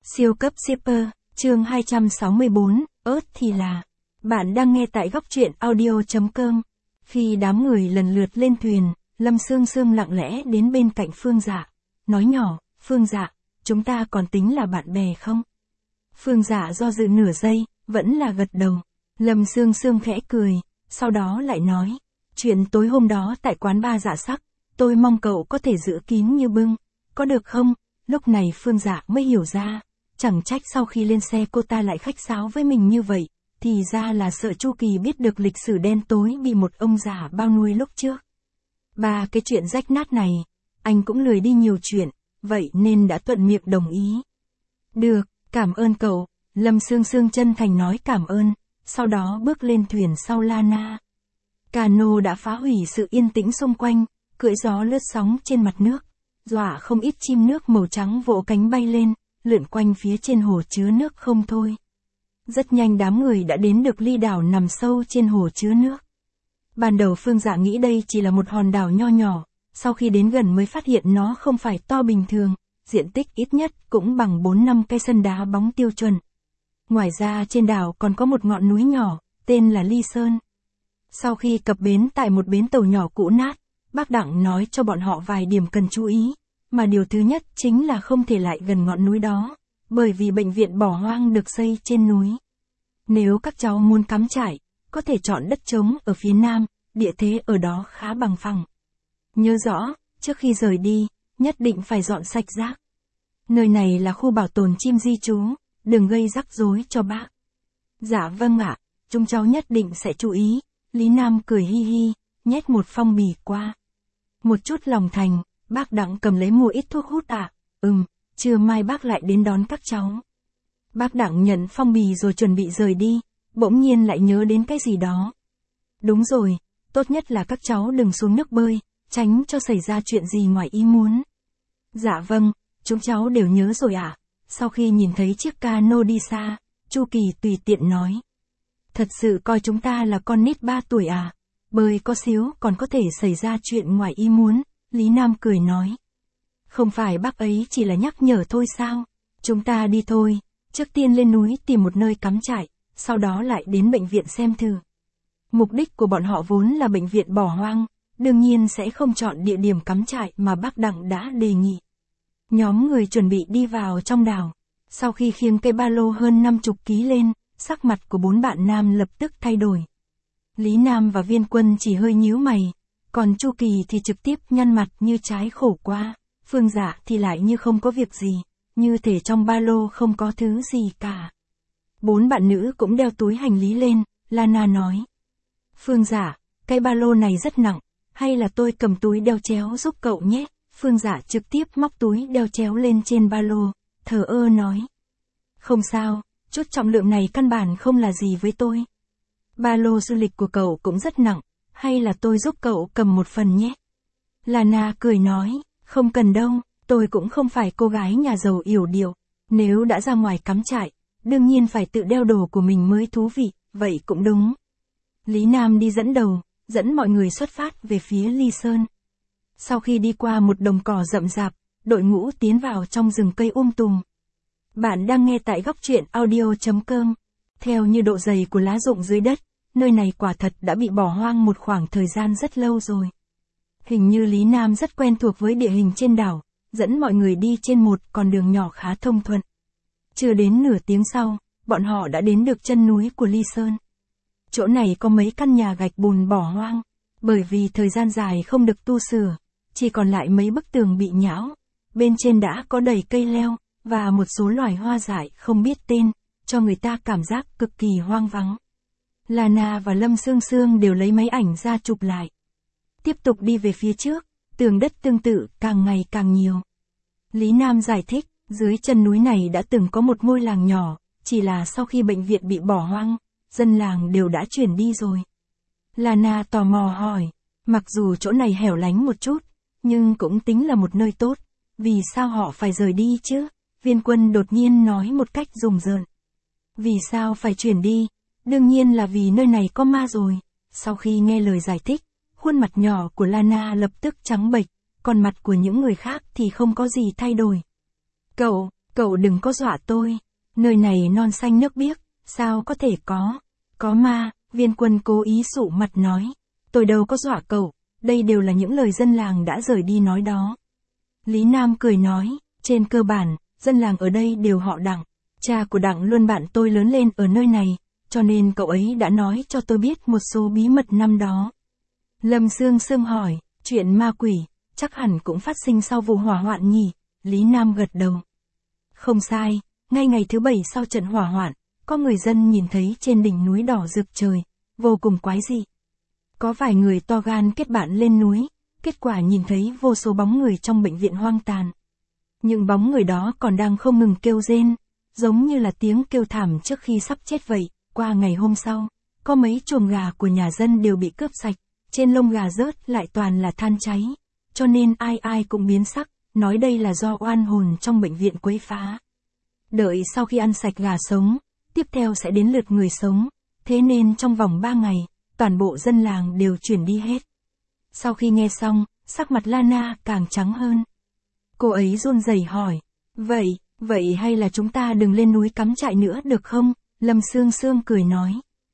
Siêu cấp shipper, chương 264, ớt thì là. Bạn đang nghe tại góc truyện audio.com. Khi đám người lần lượt lên thuyền, Lâm Sương Sương lặng lẽ đến bên cạnh Phương Dạ, nói nhỏ, Phương Dạ, chúng ta còn tính là bạn bè không? Phương Dạ do dự nửa giây, vẫn là gật đầu. Lâm Sương Sương khẽ cười, sau đó lại nói, chuyện tối hôm đó tại quán bar Dạ Sắc, tôi mong cậu có thể giữ kín như bưng, có được không? Lúc này Phương Dạ mới hiểu ra, chẳng trách sau khi lên xe cô ta lại khách sáo với mình như vậy, thì ra là sợ Chu Kỳ biết được lịch sử đen tối bị một ông già bao nuôi lúc trước. Ba cái chuyện rách nát này, anh cũng lười đi nhiều chuyện, vậy nên đã thuận miệng đồng ý. Được, cảm ơn cậu, Lâm Sương Sương chân thành nói cảm ơn, sau đó bước lên thuyền sau Lana. Cano đã phá hủy sự yên tĩnh xung quanh, cưỡi gió lướt sóng trên mặt nước, dọa không ít chim nước màu trắng vỗ cánh bay lên, lượn quanh phía trên hồ chứa nước không thôi. Rất nhanh đám người đã đến được ly đảo nằm sâu trên hồ chứa nước. Ban đầu Phương Dạ nghĩ đây chỉ là một hòn đảo nho nhỏ, sau khi đến gần mới phát hiện nó không phải to bình thường, diện tích ít nhất cũng bằng 4-5 cái sân đá bóng tiêu chuẩn. Ngoài ra trên đảo còn có một ngọn núi nhỏ, tên là Ly Sơn. Sau khi cập bến tại một bến tàu nhỏ cũ nát, bác Đặng nói cho bọn họ vài điểm cần chú ý, mà điều thứ nhất chính là không thể lại gần ngọn núi đó, bởi vì bệnh viện bỏ hoang được xây trên núi. Nếu các cháu muốn cắm trại, có thể chọn đất trống ở phía nam, địa thế ở đó khá bằng phẳng. Nhớ rõ, trước khi rời đi, nhất định phải dọn sạch rác. Nơi này là khu bảo tồn chim di trú, đừng gây rắc rối cho bác. Dạ vâng ạ, chúng cháu nhất định sẽ chú ý. Lý Nam cười hi hi, nhét một phong bì qua. Một chút lòng thành, bác Đặng cầm lấy mua ít thuốc hút ạ. Trưa mai bác lại đến đón các cháu. Bác Đặng nhận phong bì rồi chuẩn bị rời đi, bỗng nhiên lại nhớ đến cái gì đó. Đúng rồi, tốt nhất là các cháu đừng xuống nước bơi, tránh cho xảy ra chuyện gì ngoài ý muốn. Dạ vâng, chúng cháu đều nhớ rồi ạ. Sau khi nhìn thấy chiếc cano đi xa, Chu Kỳ tùy tiện nói. Thật sự coi chúng ta là con nít 3 tuổi à? Bơi có xíu còn có thể xảy ra chuyện ngoài ý muốn, Lý Nam cười nói. Không phải bác ấy chỉ là nhắc nhở thôi sao? Chúng ta đi thôi, trước tiên lên núi tìm một nơi cắm trại, sau đó lại đến bệnh viện xem thử. Mục đích của bọn họ vốn là bệnh viện bỏ hoang, đương nhiên sẽ không chọn địa điểm cắm trại mà bác Đặng đã đề nghị. Nhóm người chuẩn bị đi vào trong đảo, sau khi khiêng cây ba lô hơn 50 kg lên, sắc mặt của 4 bạn nam lập tức thay đổi. Lý Nam và Viên Quân chỉ hơi nhíu mày, còn Chu Kỳ thì trực tiếp nhăn mặt như trái khổ qua, Phương Dạ thì lại như không có việc gì, như thể trong ba lô không có thứ gì cả. 4 bạn nữ cũng đeo túi hành lý lên, Lana nói. Phương Dạ, cái ba lô này rất nặng, hay là tôi cầm túi đeo chéo giúp cậu nhé? Phương Dạ trực tiếp móc túi đeo chéo lên trên ba lô, thờ ơ nói. Không sao, chút trọng lượng này căn bản không là gì với tôi. Ba lô du lịch của cậu cũng rất nặng, hay là tôi giúp cậu cầm một phần nhé? Lana cười nói, không cần đâu, tôi cũng không phải cô gái nhà giàu yểu điệu, nếu đã ra ngoài cắm trại, đương nhiên phải tự đeo đồ của mình mới thú vị, vậy cũng đúng. Lý Nam đi dẫn đầu, dẫn mọi người xuất phát về phía Ly Sơn. Sau khi đi qua một đồng cỏ rậm rạp, đội ngũ tiến vào trong rừng cây tùm. Bạn đang nghe tại góc truyện audio.com. Theo như độ dày của lá rụng dưới đất, nơi này quả thật đã bị bỏ hoang một khoảng thời gian rất lâu rồi. Hình như Lý Nam rất quen thuộc với địa hình trên đảo, dẫn mọi người đi trên một con đường nhỏ khá thông thuận. Chưa đến nửa tiếng sau, bọn họ đã đến được chân núi của Ly Sơn. Chỗ này có mấy căn nhà gạch bùn bỏ hoang, bởi vì thời gian dài không được tu sửa, chỉ còn lại mấy bức tường bị nhão, bên trên đã có đầy cây leo, và một số loài hoa dại không biết tên, cho người ta cảm giác cực kỳ hoang vắng. Lana và Lâm Sương Sương đều lấy máy ảnh ra chụp lại. Tiếp tục đi về phía trước, tường đất tương tự càng ngày càng nhiều. Lý Nam giải thích, dưới chân núi này đã từng có một ngôi làng nhỏ, chỉ là sau khi bệnh viện bị bỏ hoang, dân làng đều đã chuyển đi rồi. Lana tò mò hỏi, mặc dù chỗ này hẻo lánh một chút, nhưng cũng tính là một nơi tốt, vì sao họ phải rời đi chứ? Viên Quân đột nhiên nói một cách rùng rợn. Vì sao phải chuyển đi? Đương nhiên là vì nơi này có ma rồi. Sau khi nghe lời giải thích, khuôn mặt nhỏ của Lana lập tức trắng bệch, còn mặt của những người khác thì không có gì thay đổi. Cậu đừng có dọa tôi. Nơi này non xanh nước biếc, sao có thể có. Có ma, Viên Quân cố ý sụ mặt nói. Tôi đâu có dọa cậu, đây đều là những lời dân làng đã rời đi nói đó. Lý Nam cười nói, trên cơ bản, dân làng ở đây đều họ Đặng. Cha của Đặng Luân bạn tôi lớn lên ở nơi này, cho nên cậu ấy đã nói cho tôi biết một số bí mật năm đó. Lâm Sương Sương hỏi, chuyện ma quỷ, chắc hẳn cũng phát sinh sau vụ hỏa hoạn nhỉ? Lý Nam gật đầu. Không sai, ngay ngày thứ 7 sau trận hỏa hoạn, có người dân nhìn thấy trên đỉnh núi đỏ rực trời, vô cùng quái dị. Có vài người to gan kết bạn lên núi, kết quả nhìn thấy vô số bóng người trong bệnh viện hoang tàn. Những bóng người đó còn đang không ngừng kêu rên, giống như là tiếng kêu thảm trước khi sắp chết vậy. Qua ngày hôm sau, có mấy chuồng gà của nhà dân đều bị cướp sạch, trên lông gà rớt lại toàn là than cháy, cho nên ai ai cũng biến sắc, nói đây là do oan hồn trong bệnh viện quấy phá. Đợi sau khi ăn sạch gà sống, tiếp theo sẽ đến lượt người sống, thế nên trong vòng 3 ngày, toàn bộ dân làng đều chuyển đi hết. Sau khi nghe xong, sắc mặt Lana càng trắng hơn. Cô ấy run rẩy hỏi, vậy hay là chúng ta đừng lên núi cắm trại nữa được không? Lâm Sương Sương cười nói.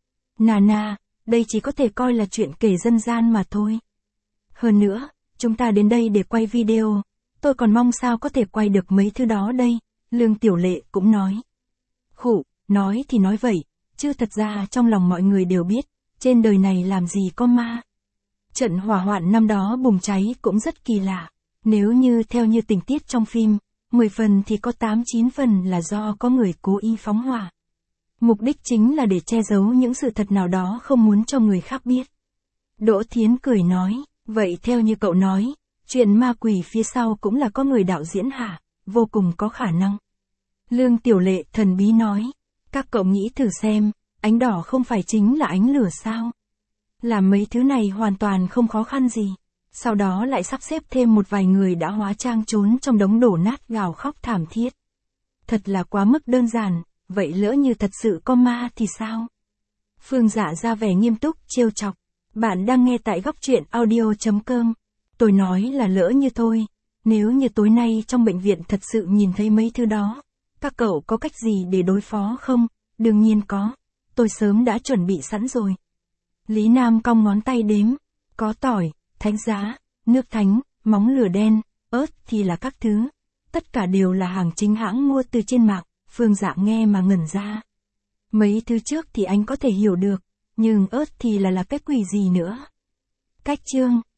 Nana, đây chỉ có thể coi là chuyện kể dân gian mà thôi. Hơn nữa, chúng ta đến đây để quay video, tôi còn mong sao có thể quay được mấy thứ đó đây, Lương Tiểu Lệ cũng nói. Khụ, nói thì nói vậy, chứ thật ra trong lòng mọi người đều biết, trên đời này làm gì có ma. Trận hỏa hoạn năm đó bùng cháy cũng rất kỳ lạ, nếu như theo như tình tiết trong phim, 10 phần thì có 8-9 phần là do có người cố ý phóng hỏa. Mục đích chính là để che giấu những sự thật nào đó không muốn cho người khác biết. Đỗ Thiến cười nói, vậy theo như cậu nói, chuyện ma quỷ phía sau cũng là có người đạo diễn hả? Vô cùng có khả năng. Lương Tiểu Lệ thần bí nói, các cậu nghĩ thử xem, ánh đỏ không phải chính là ánh lửa sao? Làm mấy thứ này hoàn toàn không khó khăn gì. Sau đó lại sắp xếp thêm một vài người đã hóa trang trốn trong đống đổ nát gào khóc thảm thiết. Thật là quá mức đơn giản, vậy lỡ như thật sự có ma thì sao? Phương Dạ ra vẻ nghiêm túc trêu chọc. Bạn đang nghe tại góc truyện audio.com. Tôi nói là lỡ như thôi, nếu như tối nay trong bệnh viện thật sự nhìn thấy mấy thứ đó, các cậu có cách gì để đối phó không? Đương nhiên có, tôi sớm đã chuẩn bị sẵn rồi. Lý Nam cong ngón tay đếm, có tỏi, thánh giá, nước thánh, móng lửa đen, ớt thì là các thứ. Tất cả đều là hàng chính hãng mua từ trên mạng. Phương Dạ nghe mà ngẩn ra. Mấy thứ trước thì anh có thể hiểu được, nhưng ớt thì là cái quỷ gì nữa? Cách chương